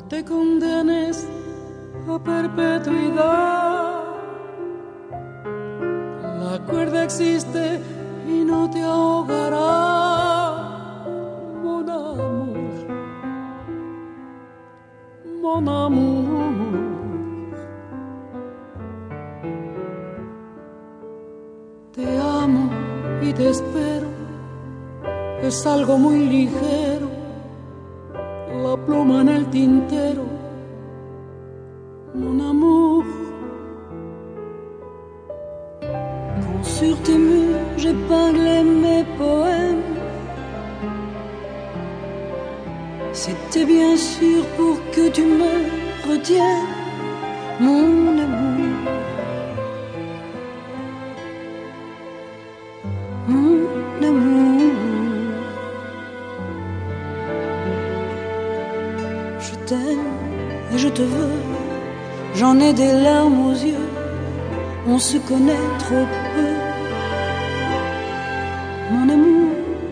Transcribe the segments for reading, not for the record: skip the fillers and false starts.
te condenes a perpetuidad. La cuerda existe y no te ahogará, mon amour, mon amour. Te amo y te espero, es algo muy ligero, la pluma en el tintero, mon amour. Quand sur tes murs j'épinglais mes poèmes, c'était bien sûr pour que tu me retiennes, mon amour, mon amour. Je t'aime et je te veux, j'en ai des larmes aux yeux, on se connaît trop peu, mon amour.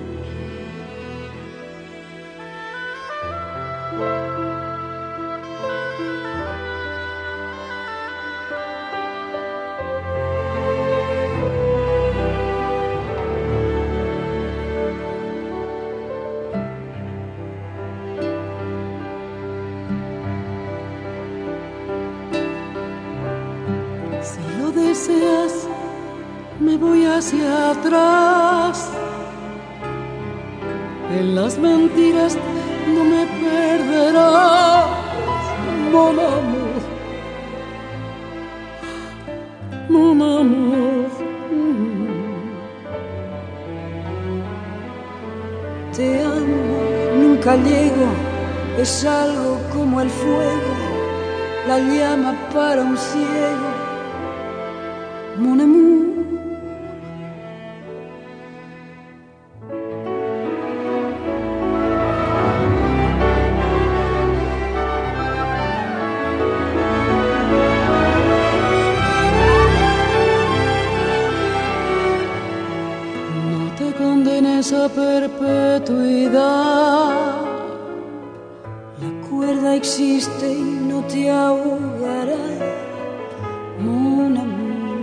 Si lo deseas, me voy hacia atrás. En las mentiras no me perderás, mon amour, mon amour. Te amo, nunca llego, es algo como el fuego, la llama para un ciego, mon amour. No te condenes a perpetuidad, la cuerda existe y no te ahogará, mon amour,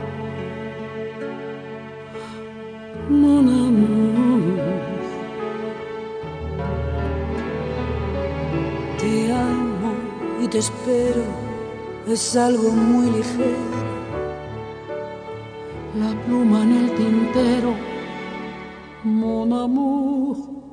mon amour. Te amo y te espero, es algo muy ligero, la pluma en el tintero, mon amour.